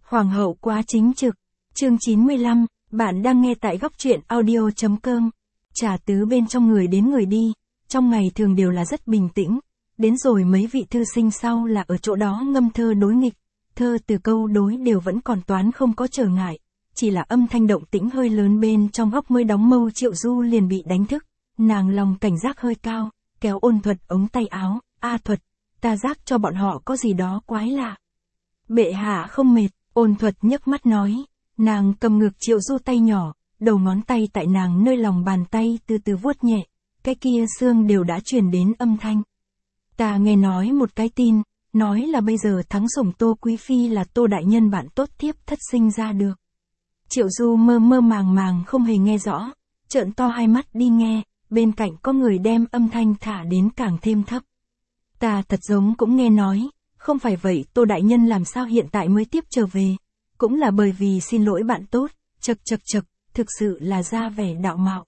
Hoàng hậu quá chính trực. Chương 95, bạn đang nghe tại góc truyện audio.com. Trà tứ bên trong người đến người đi, trong ngày thường đều là rất bình tĩnh, đến rồi mấy vị thư sinh sau là ở chỗ đó ngâm thơ đối nghịch, thơ từ câu đối đều vẫn còn toán không có trở ngại, chỉ là âm thanh động tĩnh hơi lớn bên trong góc mới đóng mâu Triệu Du liền bị đánh thức, nàng lòng cảnh giác hơi cao, kéo Ôn Thuật ống tay áo, "A Thuật, ta giác cho bọn họ có gì đó quái lạ." "Bệ hạ không mệt." Ôn Thuật nhấc mắt nói, nàng cầm ngược Triệu Du tay nhỏ, đầu ngón tay tại nàng nơi lòng bàn tay từ từ vuốt nhẹ, cái kia xương đều đã truyền đến âm thanh. "Ta nghe nói một cái tin, nói là bây giờ thắng sủng Tô Quý Phi là Tô Đại Nhân bạn tốt tiếp thất sinh ra được." Triệu Du mơ mơ màng màng không hề nghe rõ, trợn to hai mắt đi nghe, bên cạnh có người đem âm thanh thả đến càng thêm thấp. "Ta thật giống cũng nghe nói, không phải vậy Tô Đại Nhân làm sao hiện tại mới tiếp trở về, cũng là bởi vì xin lỗi bạn tốt, chậc, thực sự là ra vẻ đạo mạo."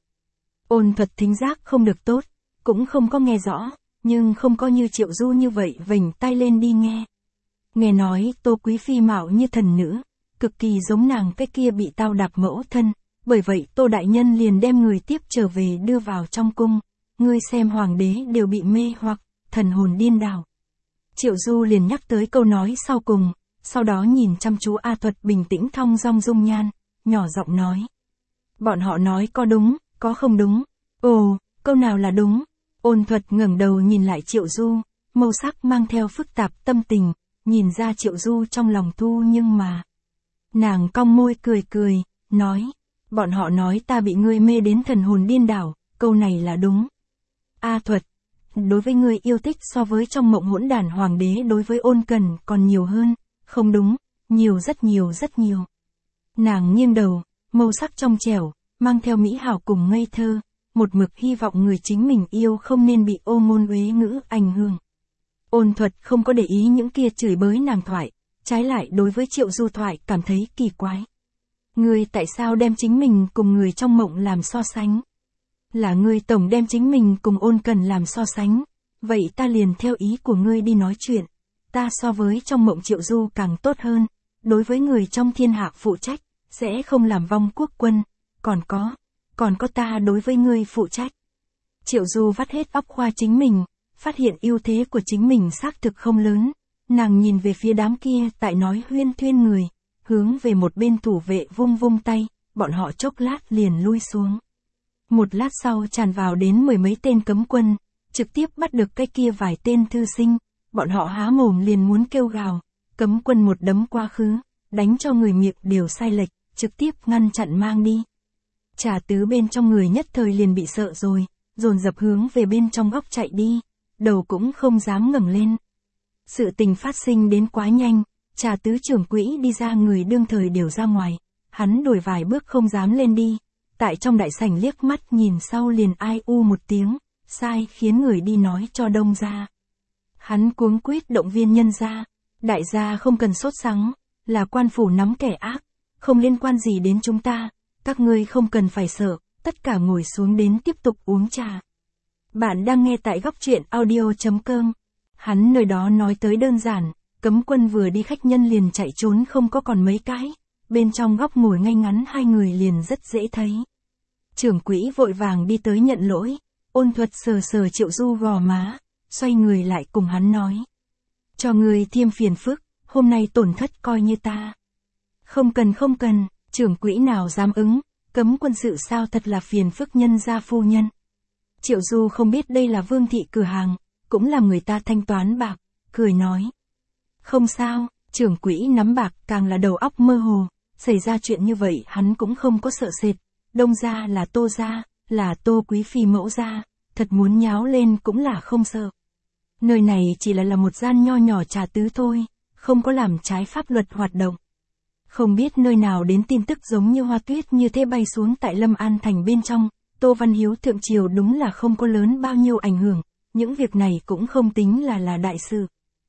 Ôn Thuật thính giác không được tốt, cũng không có nghe rõ, nhưng không có như Triệu Du như vậy vểnh tai lên đi nghe. Nghe nói Tô Quý Phi mạo như thần nữ, cực kỳ giống nàng cái kia bị tao đạp mẫu thân, bởi vậy Tô Đại Nhân liền đem người tiếp trở về đưa vào trong cung, ngươi xem hoàng đế đều bị mê hoặc, thần hồn điên đảo. Triệu Du liền nhắc tới câu nói sau cùng, sau đó nhìn chăm chú A Thuật bình tĩnh thong dong dung nhan, nhỏ giọng nói. "Bọn họ nói có đúng, có không đúng." "Ồ, câu nào là đúng?" Ôn Thuật ngẩng đầu nhìn lại Triệu Du, màu sắc mang theo phức tạp tâm tình, nhìn ra Triệu Du trong lòng thu nhưng mà. Nàng cong môi cười, nói, "Bọn họ nói ta bị ngươi mê đến thần hồn điên đảo, câu này là đúng." "A Thuật, đối với ngươi yêu thích so với trong mộng hỗn đản hoàng đế đối với Ôn Cần còn nhiều hơn." "Không đúng, nhiều rất nhiều." Nàng nghiêng đầu, màu sắc trong trẻo, mang theo mỹ hảo cùng ngây thơ, một mực hy vọng người chính mình yêu không nên bị ô ngôn uế ngữ ảnh hưởng. Ôn Thuật không có để ý những kia chửi bới nàng thoại, trái lại đối với Triệu Du thoại cảm thấy kỳ quái. "Ngươi tại sao đem chính mình cùng người trong mộng làm so sánh? Là ngươi tổng đem chính mình cùng Ôn Cần làm so sánh, vậy ta liền theo ý của ngươi đi nói chuyện. Ta so với trong mộng Triệu Du càng tốt hơn, đối với người trong thiên hạ phụ trách, sẽ không làm vong quốc quân, còn có ta đối với ngươi phụ trách." Triệu Du vắt hết óc khoa chính mình, phát hiện ưu thế của chính mình xác thực không lớn, nàng nhìn về phía đám kia tại nói huyên thuyên người, hướng về một bên thủ vệ vung tay, bọn họ chốc lát liền lui xuống. Một lát sau tràn vào đến mười mấy tên cấm quân, trực tiếp bắt được cái kia vài tên thư sinh, bọn họ há mồm liền muốn kêu gào, cấm quân một đấm quá khứ, đánh cho người miệng đều sai lệch, trực tiếp ngăn chặn mang đi. Trà tứ bên trong người nhất thời liền bị sợ rồi, dồn dập hướng về bên trong góc chạy đi, đầu cũng không dám ngẩng lên. Sự tình phát sinh đến quá nhanh, Trà tứ trưởng quỹ đi ra người đương thời đều ra ngoài, hắn đổi vài bước không dám lên đi, tại trong đại sảnh liếc mắt nhìn sau liền ai u một tiếng, sai khiến người đi nói cho đông gia. Hắn cuống quýt động viên nhân gia, "Đại gia không cần sốt sắng, là quan phủ nắm kẻ ác, không liên quan gì đến chúng ta, các ngươi không cần phải sợ, tất cả ngồi xuống đến tiếp tục uống trà." Bạn đang nghe tại góc truyện audio.com. Hắn nơi đó nói tới đơn giản, cấm quân vừa đi khách nhân liền chạy trốn không có còn mấy cái, bên trong góc ngồi ngay ngắn hai người liền rất dễ thấy. Trưởng quỹ vội vàng đi tới nhận lỗi, Ôn Thuật sờ Triệu Du gò má, xoay người lại cùng hắn nói. "Cho người thêm phiền phức, hôm nay tổn thất coi như ta." Không cần, trưởng quỹ nào dám ứng, cấm quân sự sao thật là phiền phức nhân gia phu nhân." Triệu Du không biết đây là Vương thị cửa hàng, cũng làm người ta thanh toán bạc, cười nói. "Không sao." Trưởng quỹ nắm bạc càng là đầu óc mơ hồ, xảy ra chuyện như vậy hắn cũng không có sợ sệt, đông gia là Tô gia, là Tô Quý Phi mẫu gia, thật muốn nháo lên cũng là không sợ. Nơi này chỉ là một gian nho nhỏ trà tứ thôi, không có làm trái pháp luật hoạt động. Không biết nơi nào đến tin tức giống như hoa tuyết như thế bay xuống tại Lâm An thành bên trong, Tô Văn Hiếu thượng triều đúng là không có lớn bao nhiêu ảnh hưởng, những việc này cũng không tính là đại sự.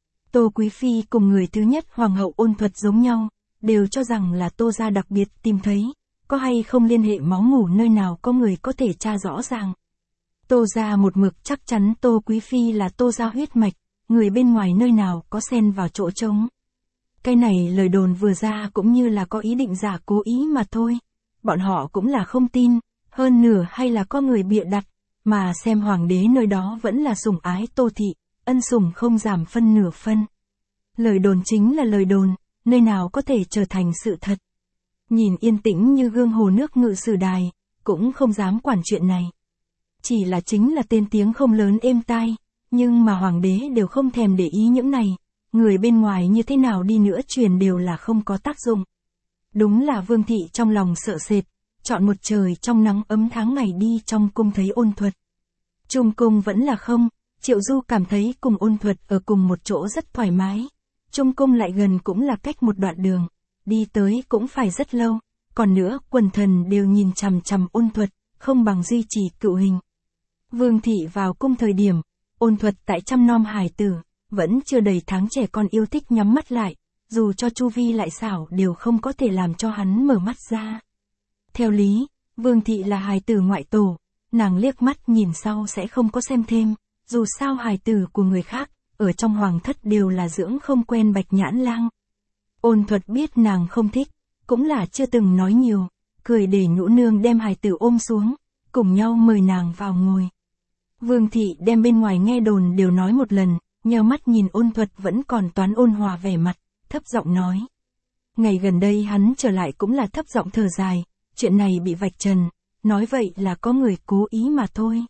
Tô Quý Phi cùng người thứ nhất Hoàng hậu Ôn Thuật giống nhau, đều cho rằng là Tô gia đặc biệt tìm thấy, có hay không liên hệ máu mủ nơi nào có người có thể tra rõ ràng. Tô gia một mực chắc chắn Tô Quý Phi là Tô gia huyết mạch, người bên ngoài nơi nào có xen vào chỗ trống. Cái này lời đồn vừa ra cũng như là có ý định giả cố ý mà thôi. Bọn họ cũng là không tin, hơn nửa hay là có người bịa đặt, mà xem hoàng đế nơi đó vẫn là sủng ái Tô Thị, ân sủng không giảm phân nửa phân. Lời đồn chính là lời đồn, nơi nào có thể trở thành sự thật. Nhìn yên tĩnh như gương hồ nước Ngự Sử Đài, cũng không dám quản chuyện này. Chỉ là chính là tên tiếng không lớn êm tai, nhưng mà hoàng đế đều không thèm để ý những này, người bên ngoài như thế nào đi nữa truyền đều là không có tác dụng. Đúng là Vương Thị trong lòng sợ sệt, chọn một trời trong nắng ấm tháng ngày đi trong cung thấy Ôn Thuật. Chung cung vẫn là không, Triệu Du cảm thấy cùng Ôn Thuật ở cùng một chỗ rất thoải mái. Chung cung lại gần cũng là cách một đoạn đường, đi tới cũng phải rất lâu, còn nữa quần thần đều nhìn chằm chằm Ôn Thuật, không bằng duy trì cựu hình. Vương Thị vào cung thời điểm, Ôn Thuật tại chăm nom hài tử, vẫn chưa đầy tháng trẻ con yêu thích nhắm mắt lại, dù cho chu vi lại xảo đều không có thể làm cho hắn mở mắt ra. Theo lý, Vương Thị là hài tử ngoại tổ, nàng liếc mắt nhìn sau sẽ không có xem thêm, dù sao hài tử của người khác, ở trong hoàng thất đều là dưỡng không quen Bạch Nhãn Lang. Ôn Thuật biết nàng không thích, cũng là chưa từng nói nhiều, cười để Nhũ Nương đem hài tử ôm xuống, cùng nhau mời nàng vào ngồi. Vương Thị đem bên ngoài nghe đồn đều nói một lần, nheo mắt nhìn Ôn Thuật vẫn còn toán ôn hòa vẻ mặt, thấp giọng nói. Ngày gần đây hắn trở lại cũng là thấp giọng thở dài, chuyện này bị vạch trần, nói vậy là có người cố ý mà thôi.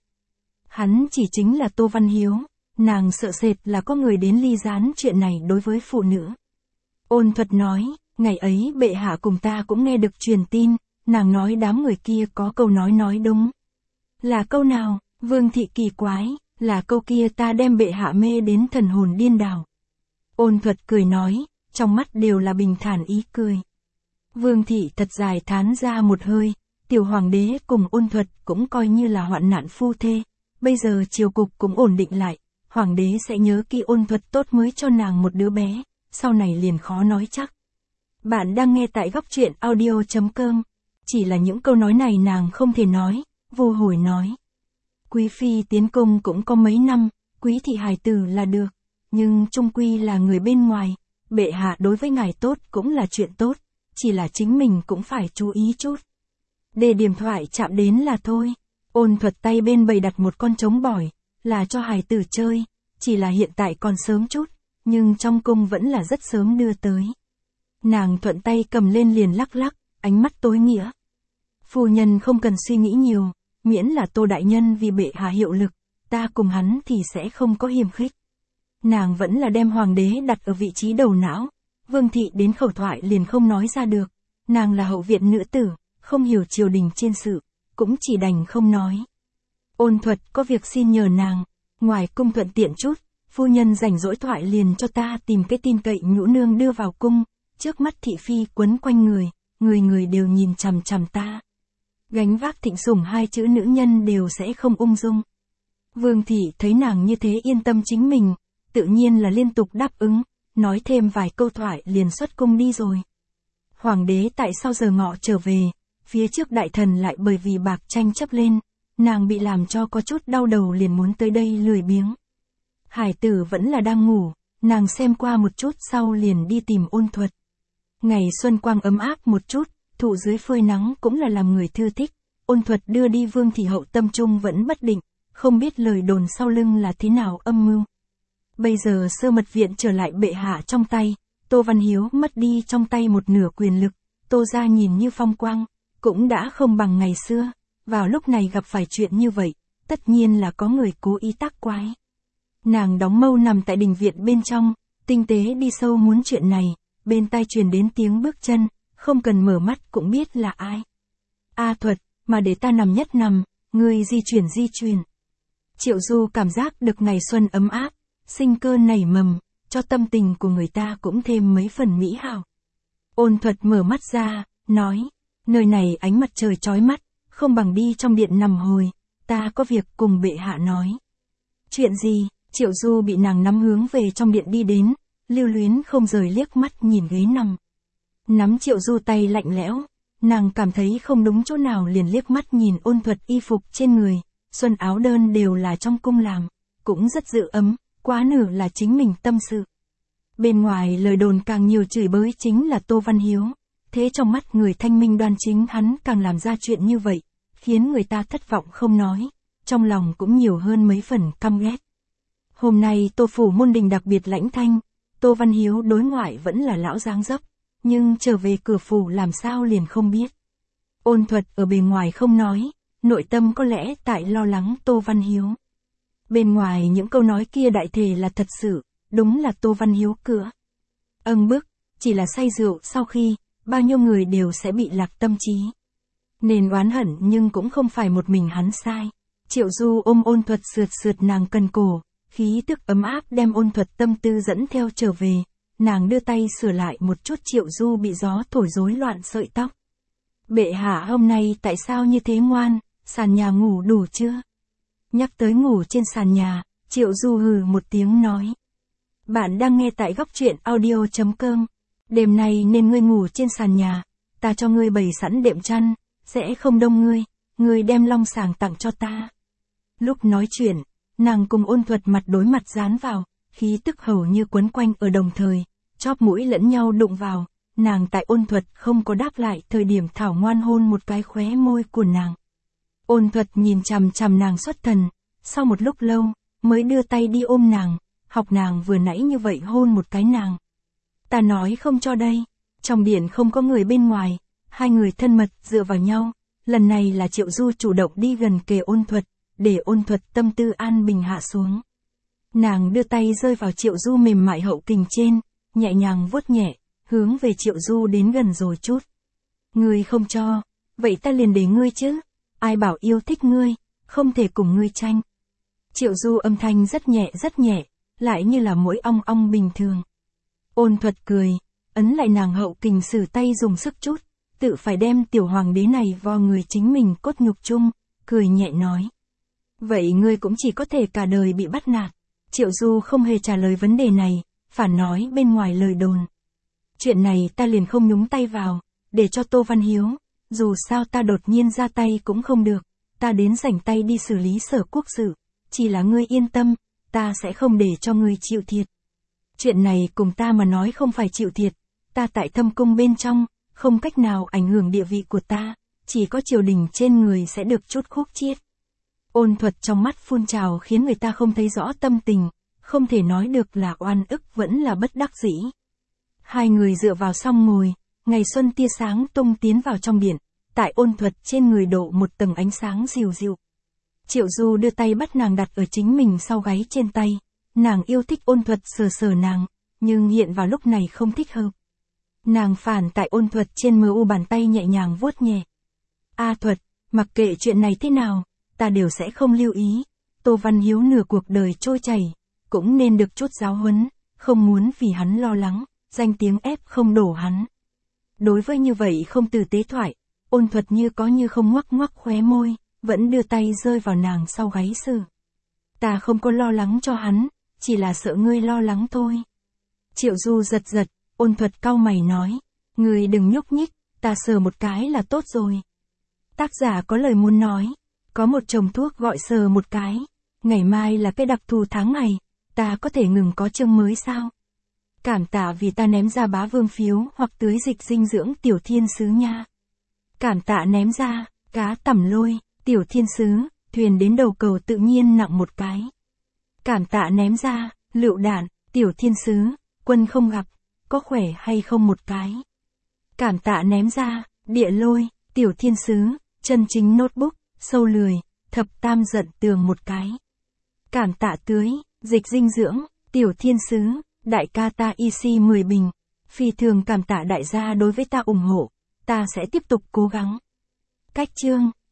Hắn chỉ chính là Tô Văn Hiếu, nàng sợ sệt là có người đến ly gián chuyện này đối với phụ nữ. Ôn Thuật nói, ngày ấy bệ hạ cùng ta cũng nghe được truyền tin, nàng nói đám người kia có câu nói đúng. Là câu nào? Vương Thị kỳ quái, là câu kia ta đem bệ hạ mê đến thần hồn điên đảo. Ôn Thuật cười nói, trong mắt đều là bình thản ý cười. Vương Thị thật dài thán ra một hơi, tiểu hoàng đế cùng Ôn Thuật cũng coi như là hoạn nạn phu thê, bây giờ triều cục cũng ổn định lại, hoàng đế sẽ nhớ kỹ Ôn Thuật tốt mới cho nàng một đứa bé, sau này liền khó nói chắc. Bạn đang nghe tại góc truyện audio.com, chỉ là những câu nói này nàng không thể nói, vô hồi nói. Quý phi tiến cung cũng có mấy năm, quý thị hài tử là được, nhưng chung quy là người bên ngoài, bệ hạ đối với ngài tốt cũng là chuyện tốt, chỉ là chính mình cũng phải chú ý chút. Để điểm thoại chạm đến là thôi. Ôn Thuật tay bên bày đặt một con trống bỏi, là cho hài tử chơi, chỉ là hiện tại còn sớm chút, nhưng trong cung vẫn là rất sớm đưa tới. Nàng thuận tay cầm lên liền lắc lắc, ánh mắt tối nghĩa. Phu nhân không cần suy nghĩ nhiều, miễn là Tô đại nhân vì bệ hạ hiệu lực, ta cùng hắn thì sẽ không có hiềm khích. Nàng vẫn là đem hoàng đế đặt ở vị trí đầu não. Vương Thị đến khẩu thoại liền không nói ra được, nàng là hậu viện nữ tử, không hiểu triều đình trên sự, cũng chỉ đành không nói. Ôn Thuật có việc xin nhờ nàng, ngoài cung thuận tiện chút, phu nhân rảnh rỗi thoại liền cho ta tìm cái tin cậy Nhũ Nương đưa vào cung, trước mắt thị phi quấn quanh người, người đều nhìn chằm chằm ta. Gánh vác thịnh sủng hai chữ nữ nhân đều sẽ không ung dung. Vương Thị thấy nàng như thế yên tâm chính mình, tự nhiên là liên tục đáp ứng, nói thêm vài câu thoại liền xuất cung đi rồi. Hoàng đế tại sau giờ ngọ trở về, phía trước đại thần lại bởi vì bạc tranh chấp lên, nàng bị làm cho có chút đau đầu liền muốn tới đây lười biếng. Hải tử vẫn là đang ngủ, nàng xem qua một chút sau liền đi tìm Ôn Thuật. Ngày xuân quang ấm áp một chút, thụ dưới phơi nắng cũng là làm người thư thích. Ôn Thuật đưa đi Vương Thị hậu tâm trung vẫn bất định, không biết lời đồn sau lưng là thế nào âm mưu. Bây giờ Sơ Mật Viện trở lại bệ hạ trong tay, Tô Văn Hiếu mất đi trong tay một nửa quyền lực, Tô gia nhìn như phong quang, cũng đã không bằng ngày xưa, vào lúc này gặp phải chuyện như vậy, tất nhiên là có người cố ý tác quái. Nàng đóng mâu nằm tại đình viện bên trong, tinh tế đi sâu muốn chuyện này, bên tai truyền đến tiếng bước chân, không cần mở mắt cũng biết là ai. A Thuật, mà để ta nằm nhất nằm, ngươi di chuyển. Triệu Du cảm giác được ngày xuân ấm áp, sinh cơ nảy mầm, cho tâm tình của người ta cũng thêm mấy phần mỹ hảo. Ôn Thuật mở mắt ra, nói, nơi này ánh mặt trời chói mắt, không bằng đi trong điện nằm hồi, ta có việc cùng bệ hạ nói. Chuyện gì? Triệu Du bị nàng nắm hướng về trong điện đi đến, lưu luyến không rời liếc mắt nhìn ghế nằm. Nắm Triệu Du tay lạnh lẽo, nàng cảm thấy không đúng chỗ nào liền liếc mắt nhìn Ôn Thuật y phục trên người, xuân áo đơn đều là trong cung làm, cũng rất dự ấm, quá nửa là chính mình tâm sự. Bên ngoài lời đồn càng nhiều chửi bới chính là Tô Văn Hiếu. Thế trong mắt người thanh minh đoan chính hắn càng làm ra chuyện như vậy, khiến người ta thất vọng không nói, trong lòng cũng nhiều hơn mấy phần căm ghét. Hôm nay Tô Phủ Môn Đình đặc biệt lãnh thanh, Tô Văn Hiếu đối ngoại vẫn là lão dáng dấp, nhưng trở về cửa phủ làm sao liền không biết. Ôn Thuật ở bề ngoài không nói, nội tâm có lẽ tại lo lắng Tô Văn Hiếu. Bên ngoài những câu nói kia đại thể là thật sự, đúng là Tô Văn Hiếu cửa. Bức, chỉ là say rượu sau khi, bao nhiêu người đều sẽ bị lạc tâm trí. Nên oán hận nhưng cũng không phải một mình hắn sai. Triệu Du ôm Ôn Thuật sượt sượt nàng cần cổ, khí tức ấm áp đem Ôn Thuật tâm tư dẫn theo trở về. Nàng đưa tay sửa lại một chút Triệu Du bị gió thổi rối loạn sợi tóc. Bệ hạ hôm nay tại sao như thế ngoan, sàn nhà ngủ đủ chưa? Nhắc tới ngủ trên sàn nhà, Triệu Du hừ một tiếng nói. Bạn đang nghe tại góc truyện audio.com. Đêm nay nên ngươi ngủ trên sàn nhà, ta cho ngươi bày sẵn đệm chăn, sẽ không đông ngươi đem long sàng tặng cho ta. Lúc nói chuyện, nàng cùng Ôn Thuật mặt đối mặt dán vào, khí tức hầu như quấn quanh ở đồng thời, chóp mũi lẫn nhau đụng vào, nàng tại Ôn Thuật không có đáp lại thời điểm thảo ngoan hôn một cái khóe môi của nàng. Ôn Thuật nhìn chằm chằm nàng xuất thần, sau một lúc lâu, mới đưa tay đi ôm nàng, học nàng vừa nãy như vậy hôn một cái nàng. Ta nói không cho đây, trong điện không có người bên ngoài, hai người thân mật dựa vào nhau, lần này là Triệu Du chủ động đi gần kề Ôn Thuật, để Ôn Thuật tâm tư an bình hạ xuống. Nàng đưa tay rơi vào Triệu Du mềm mại hậu kình trên, nhẹ nhàng vuốt nhẹ, hướng về Triệu Du đến gần rồi chút. Ngươi không cho, vậy ta liền để ngươi chứ, ai bảo yêu thích ngươi, không thể cùng ngươi tranh. Triệu Du âm thanh rất nhẹ, lại như là mỗi ong ong bình thường. Ôn Thuật cười, ấn lại nàng hậu kình sử tay dùng sức chút, tự phải đem tiểu hoàng đế này vào người chính mình cốt nhục chung, cười nhẹ nói. Vậy ngươi cũng chỉ có thể cả đời bị bắt nạt. Triệu Du không hề trả lời vấn đề này, phản nói bên ngoài lời đồn. Chuyện này ta liền không nhúng tay vào, để cho Tô Văn Hiếu, dù sao ta đột nhiên ra tay cũng không được, ta đến rảnh tay đi xử lý Sở quốc sự, chỉ là ngươi yên tâm, ta sẽ không để cho ngươi chịu thiệt. Chuyện này cùng ta mà nói không phải chịu thiệt, ta tại Thâm Cung bên trong, không cách nào ảnh hưởng địa vị của ta, chỉ có triều đình trên người sẽ được chút khúc chiết. Ôn Thuật trong mắt phun trào khiến người ta không thấy rõ tâm tình, không thể nói được là oan ức vẫn là bất đắc dĩ. Hai người dựa vào xong ngồi, ngày xuân tia sáng tung tiến vào trong điện, tại Ôn Thuật trên người đổ một tầng ánh sáng dịu dịu. Triệu Du đưa tay bắt nàng đặt ở chính mình sau gáy trên tay, nàng yêu thích Ôn Thuật sờ sờ nàng, nhưng hiện vào lúc này không thích hợp. Nàng phản tại Ôn Thuật trên mu bàn tay nhẹ nhàng vuốt nhẹ. A Thuật, mặc kệ chuyện này thế nào, ta đều sẽ không lưu ý. Tô Văn Hiếu nửa cuộc đời trôi chảy, cũng nên được chút giáo huấn, không muốn vì hắn lo lắng, danh tiếng ép không đổ hắn. Đối với như vậy không tử tế thoại, Ôn Thuật như có như không ngoắc ngoắc khóe môi, vẫn đưa tay rơi vào nàng sau gáy sử. Ta không có lo lắng cho hắn, chỉ là sợ ngươi lo lắng thôi. Triệu Du giật, Ôn Thuật cau mày nói, ngươi đừng nhúc nhích, ta sờ một cái là tốt rồi. Tác giả có lời muốn nói, có một chồng thuốc gọi sờ một cái, ngày mai là cái đặc thù tháng ngày, ta có thể ngừng có chương mới sao? Cảm tạ vì ta ném ra bá vương phiếu hoặc tưới dịch dinh dưỡng tiểu thiên sứ nha. Cảm tạ ném ra, cá tẩm lôi, tiểu thiên sứ, thuyền đến đầu cầu tự nhiên nặng một cái. Cảm tạ ném ra, lựu đạn, tiểu thiên sứ, quân không gặp, có khỏe hay không một cái. Cảm tạ ném ra, địa lôi, tiểu thiên sứ, chân chính notebook, sâu lười, thập tam giận tường một cái. Cảm tạ tưới, dịch dinh dưỡng, tiểu thiên sứ, đại ca ta EC 10 bình. Phi thường cảm tạ đại gia đối với ta ủng hộ, ta sẽ tiếp tục cố gắng. Cách chương